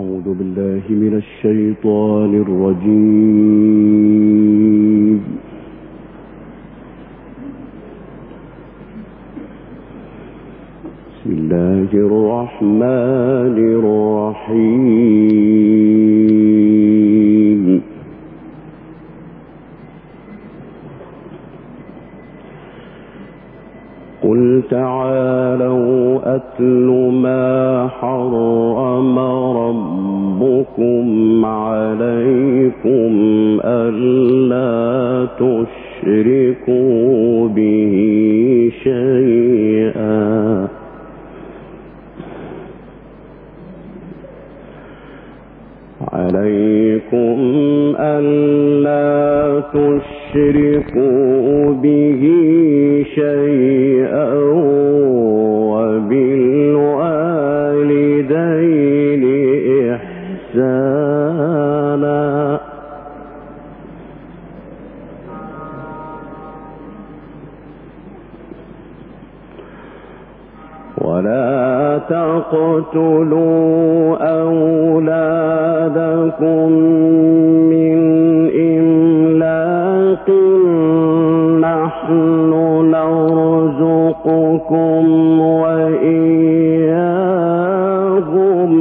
أعوذ بالله من الشيطان الرجيم. بسم الله الرحمن الرحيم. قل تعالوا أتل ما حرم ربكم عليكم ألا تشركوا به شيئا وبالوالدين إحسانا ولا تقتلوا أولادكم من إملاق نحن نرزقكم وإياهم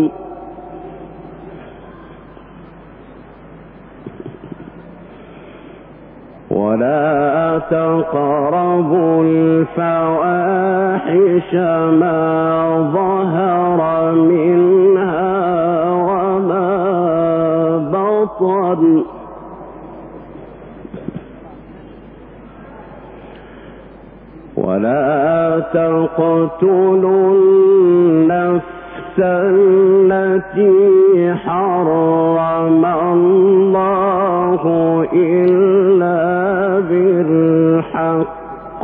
ولا تقربوا الفواحش ما ظهر منها وما بطن ولا تقتلوا النفس التي حرم الله إلا بالحق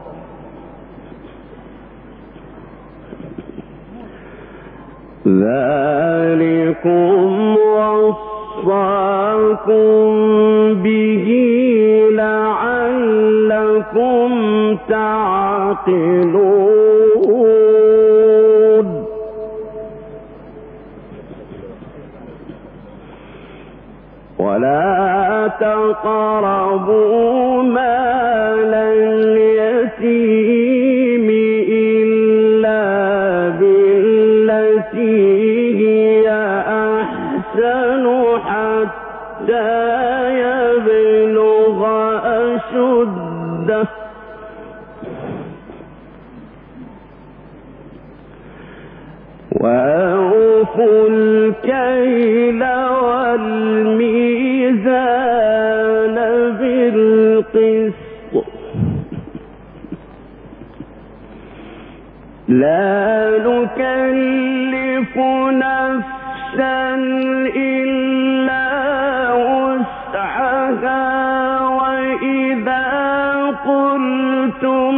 ذلكم وصاكم به لعلكم تعقلون ولا تقربوا مال اليتيم إلا بالتي هي أحسن حتى يبلغ أشده وأوفوا الكيل والميزان بالقسط لا نكلف نفسا إلا وسعها وإذا قلتم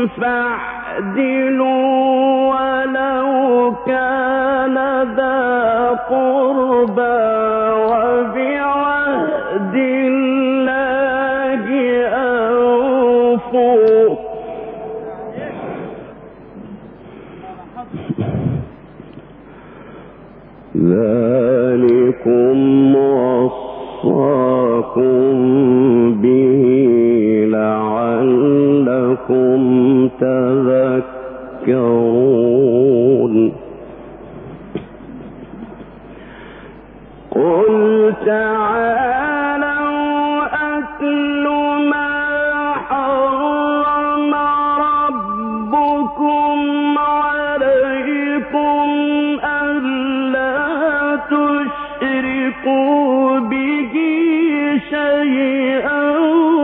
فاعدلوا ولو كان ذا قربى وبعهد الله أوفوا ذلكم وصاكم به لعلكم تذكرون قل تعالوا أتل ما حرم ربكم عليكم ألا تشركوا به شيئا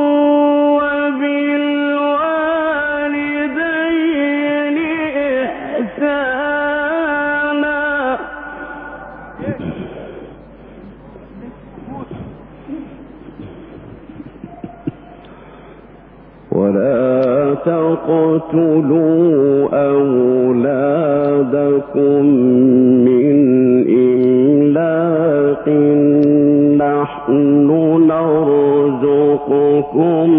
وبالوالدين إحسانا ولا تقتلوا أولادكم من إملاق نحن نرزقكم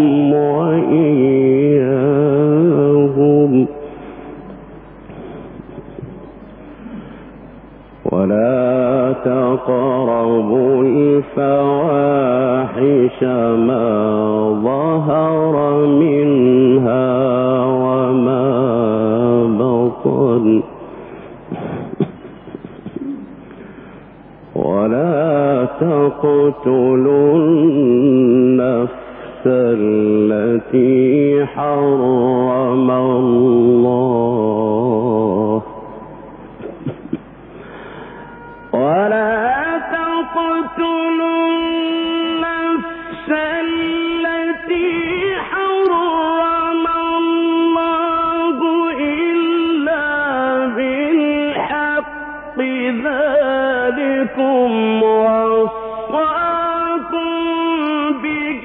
وإياهم ولا تقربوا الفواحش ما ظهر منها وما بطن ولا تقتلوا النفس التي حرم الله ولا تقتلوا النفس التي حرم الله إلا بالحق ذلكم وصاكم به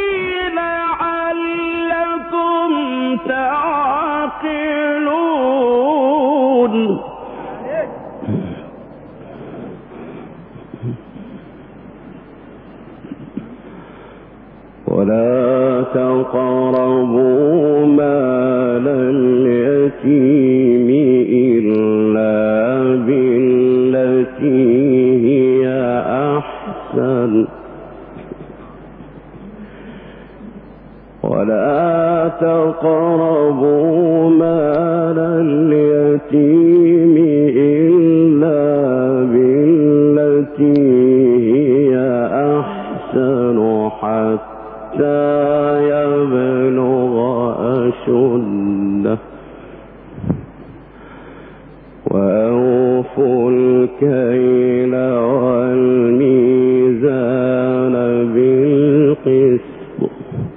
لعلكم تعقلون ولا تقربوا مال اليتيم إلا بالتي هي أحسن ولا تقربوا مال اليتيم إلا بالتي هي أحسن حتى يبلغ أشده وأوفوا الكيل والميزان بالقسط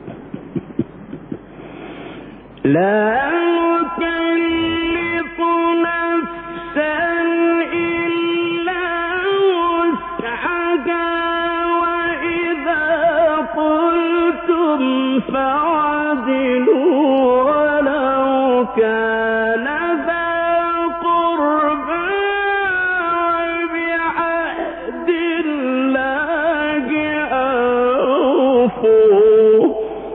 لا نكلف نفسا إلا وسعها وإذا قلتم فعدلوا ولو كان ذا قربى وبعهد الله أوفوا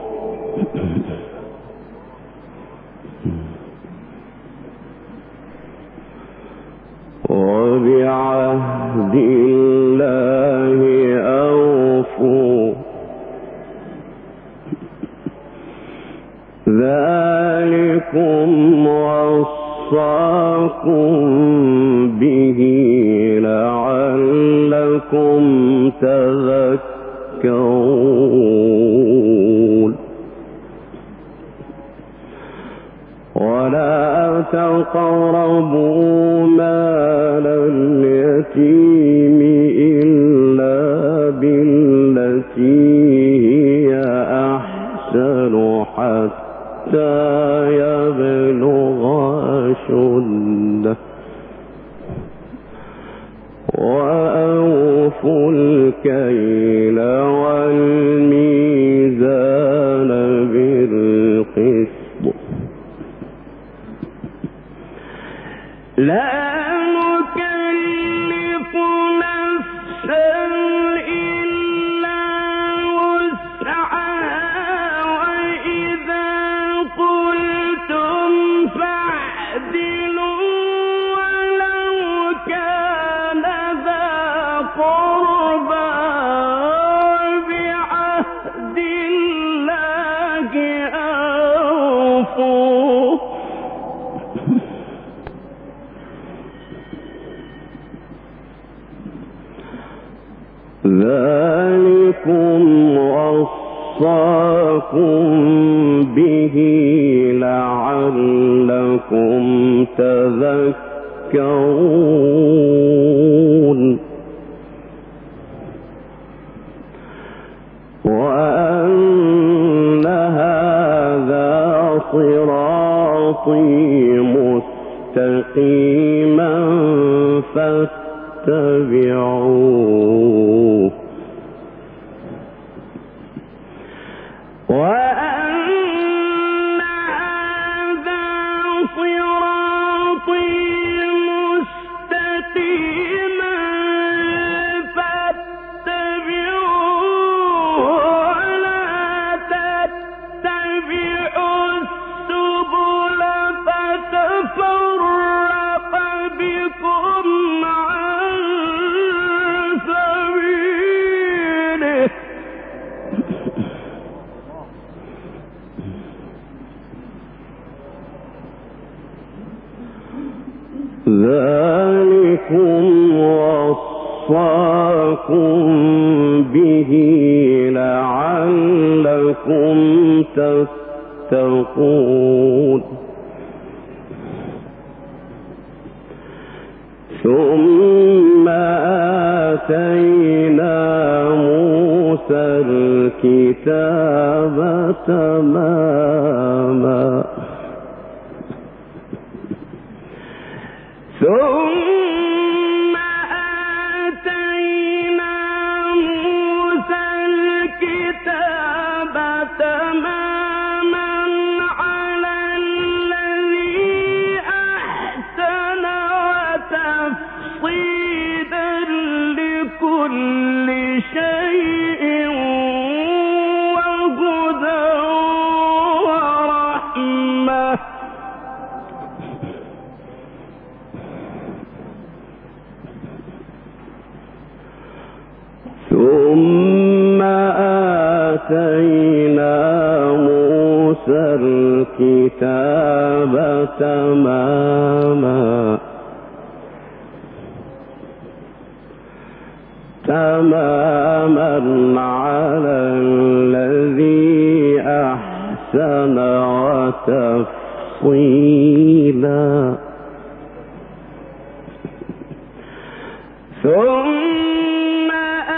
وبعهد الله أوفوا ذلكم وصاكم به لعلكم تذكرون ولا تقربوا مال اليتيم إلا بالتي هي أحسن حتى يبلغ أشده وأوفوا الكيل والميزان بالقسط لا نكلف نفسا إلا وسعها وإذا قلتم فاعدلوا ولو كان ذا قربى وبعهد الله أوفوا ذلكم وصاكم به لعلكم تذكرون وأن هذا صراطي مستقيما فاتبعوه وأن هذا صراطي مستقيما فاتبعوه ولا تتبعوا السبل فتفرق بكم عن ذلكم وصاكم به لعلكم تتقون. ثم آتينا موسى الكتاب تماما ثم آتينا موسى الكتاب تماما على الذي أحسن وتفصيلا لكل شيء وهدى ورحمة ثم آتينا موسى الكتاب تماما على الذي أحسن وتفصيلا ثم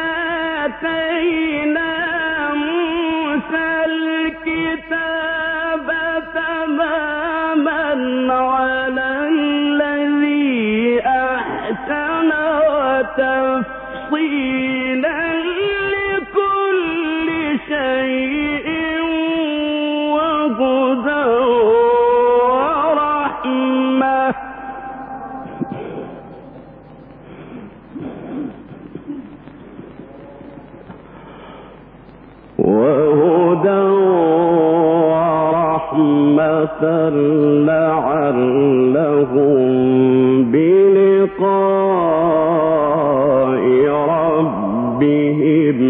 آتينا موسى الكتاب تماما على الذي أحسن وتفصيلا لكل شيء وهدى ورحمة لعلهم بلقاء ربهم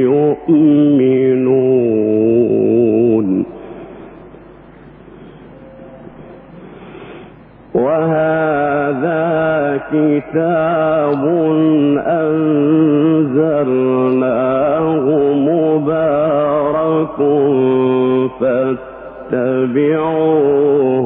يؤمنون. وهذا كتاب أنزلناه مبارك فاتبعوه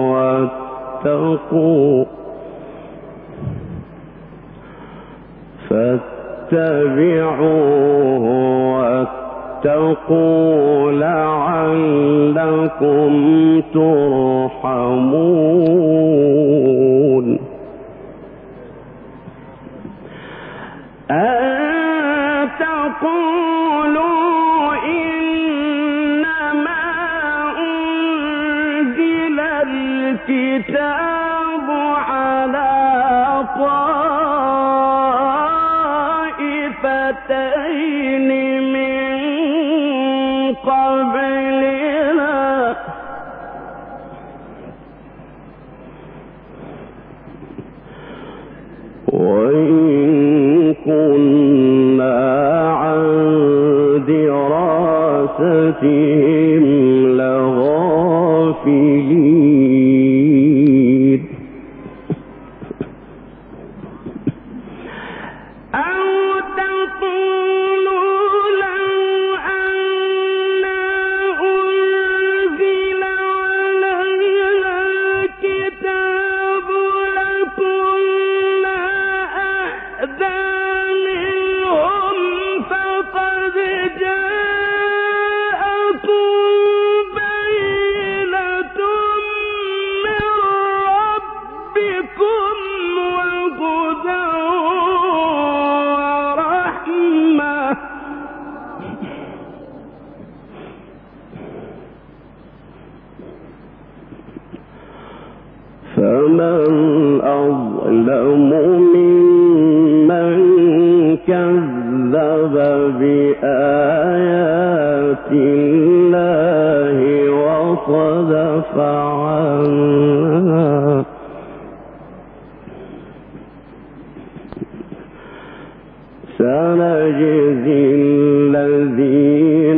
واتقوا لعلكم ترحمون. أن تقولوا إنما أنزل الكتاب على طائفتين من قبلنا وإن كنا عن دراستهم لغافلين. أو تقولوا لو أنا أنزل علينا الكتاب لكنا أهدى منهم فقد جاءكم بينة من ربكم وهدى ورحمة فمن أظلم ممن كذب بآيات الله وصدف عنها. سنجزي الذين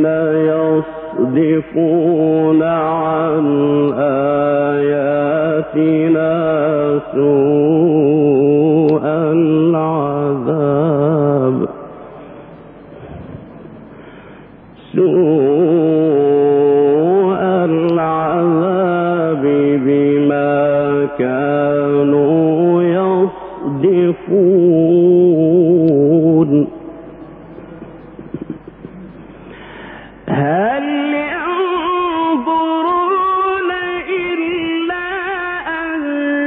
يصدفون عن آياتنا سوء ينظرون هل ينظرون إلا أن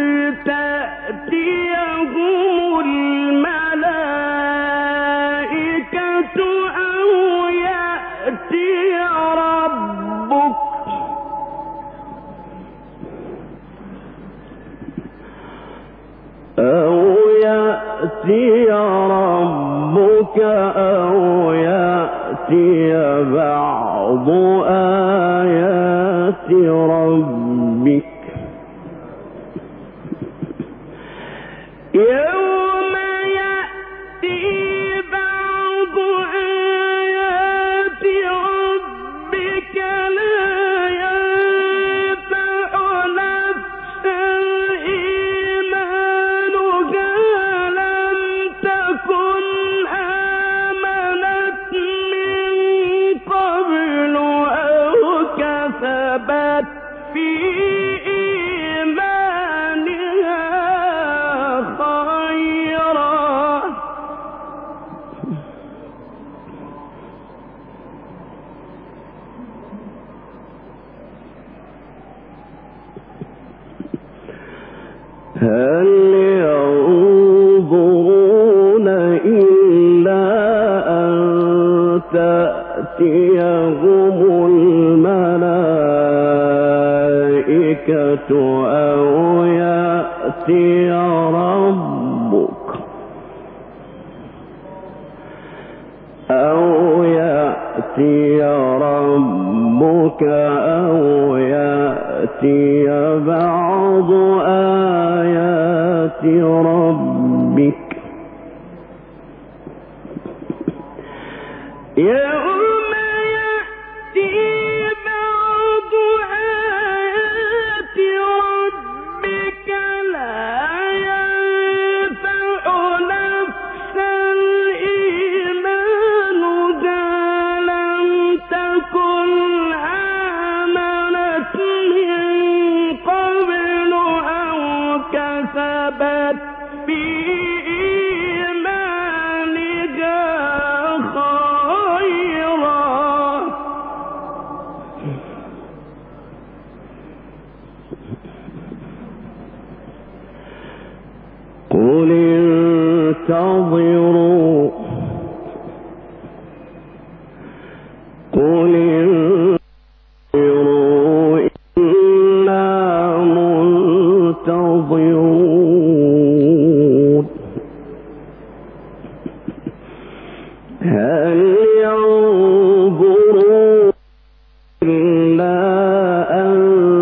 تأتيهم الملائكة أو يأتي ربك أو يأتي بعض آيات ربك يوم يأتي بعض آيات ربك لا ينفع نفسا إيمانها لم تكن آمنت من قبل أو كسبت في إيمانها خيرا هل ينظرون إلا أن تأتيهم الملائكة أو يأتي ربك أو يأتي بعض آيات ربك يوم يأتي بعض آيات ربك لا ينفع نفسا إيمانها لم تكن آمنت من قبل أو كسبت في إيمانها خيرا قل انتظروا إنا منتظرون هل ينظرون إلا أن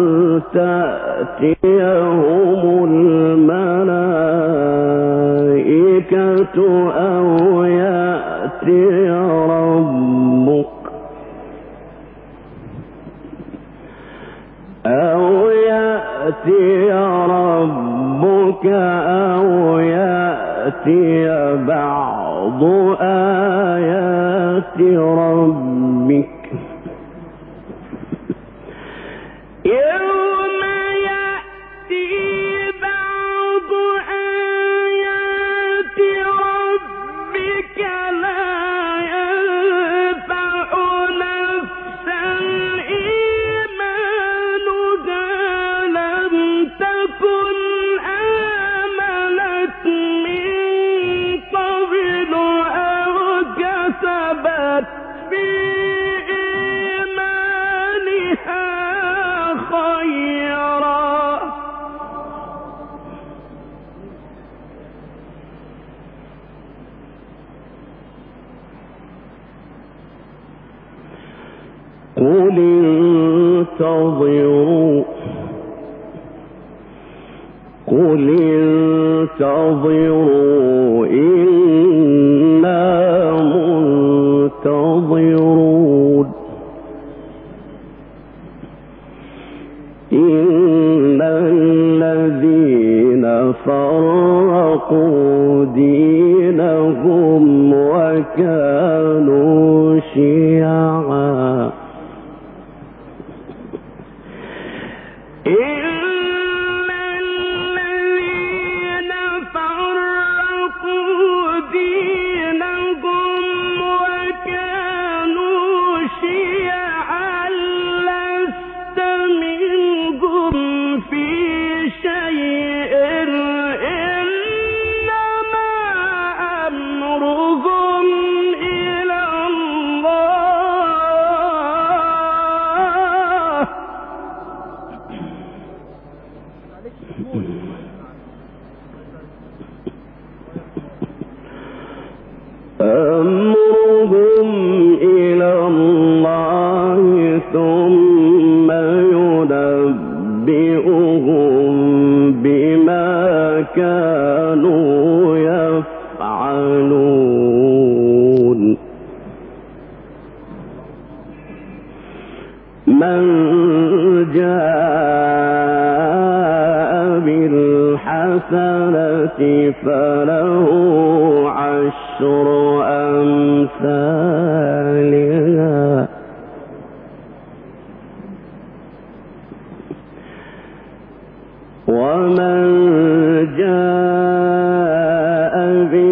تأتيهم الملائكة أو يأتي ربك أو يأتي بعض آيات ربك يوم يأتي بعض آيات ربك لا ينفع نفسا إيمانها لم تكن آمنت من قبل أو كسبت في إيمانها خيرا قل انتظروا إنا منتظرون إن الذين فرقوا دينهم وكانوا شيعا إن الذين فرقوا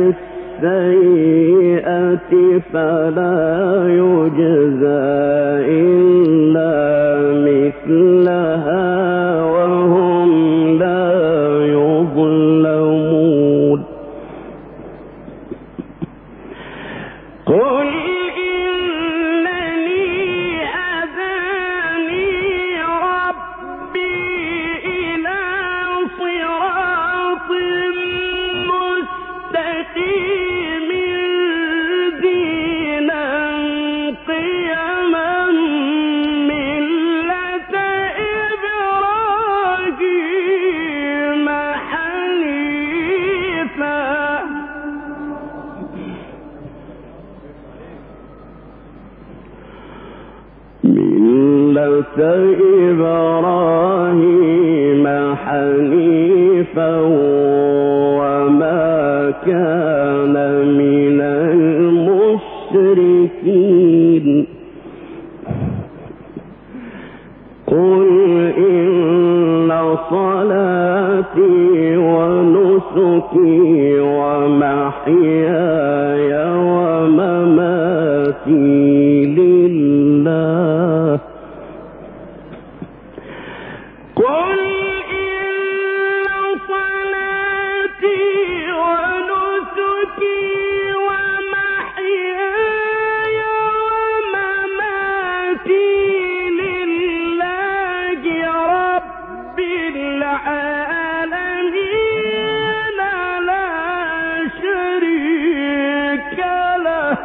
بالسيئة فلا يجزى إلا مثلها وهم لا يظلمون قل إبراهيم حنيفا وما كان من المشركين قل إن صلاتي ونسكي ومحياي ومماتي لله قل إن صلاتي ونسكي ومحياي ومماتي لله رب العالمين لا شريك له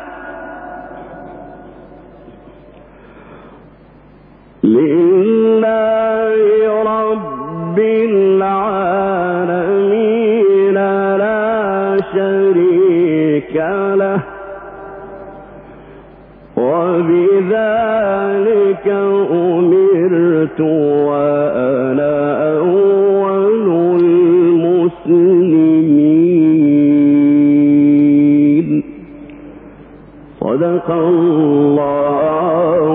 رب العالمين لا شريك له وبذلك أمرت وأنا أول المسلمين صدق الله